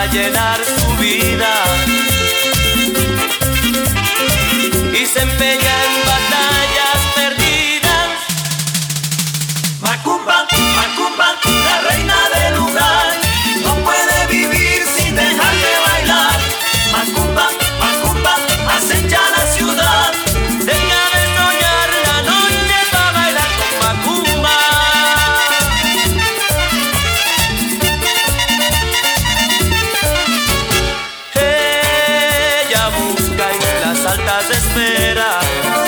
llenar su vida y se empeña en batallas perdidas. Macumba, Macumba, la reina del lugar, no puede vivir sin dejar de bailar. Macumba, Macumba, acecha la ciudad. Deja de soñar la noche para bailar con Macumba. Ella busca en las altas esferas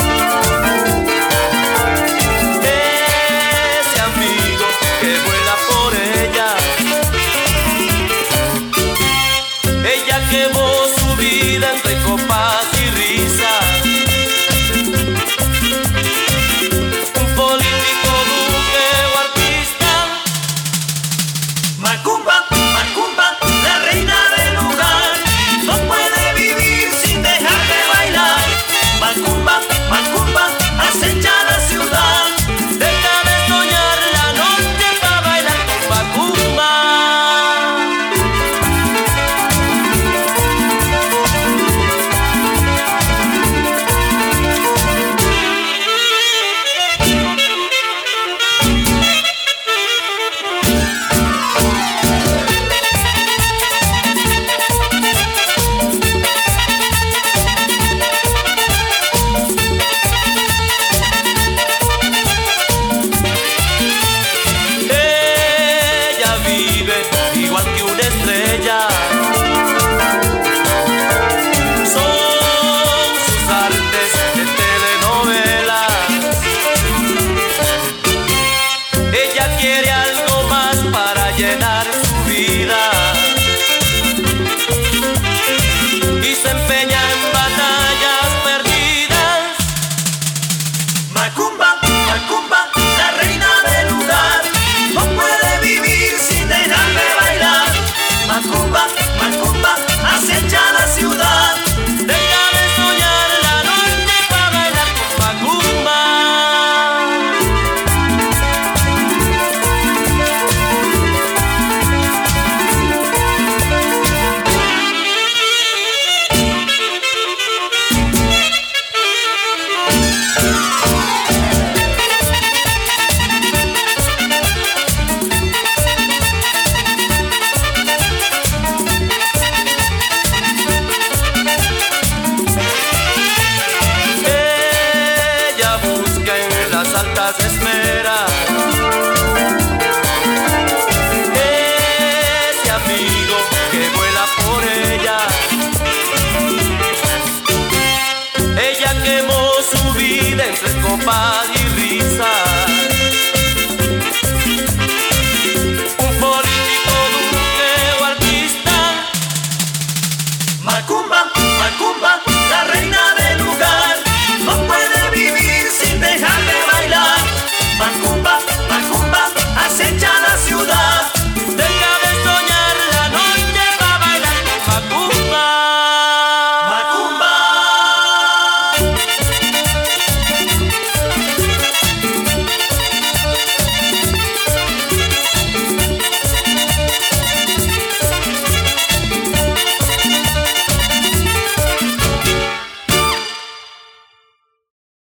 ese amigo que vuela por ella. Ella quemó su vida entre copas y risas. Un político, duque o artista. Macumba, Macumba, la reina del lugar, no puede vivir sin dejar de bailar. Macumba, Macumba, acecha la ciudad. Deja de soñar la noche para bailar con Macumba. Ella vive igual que una estrella. Son sus artes de telenovelas. Ella quiere algo más para llenar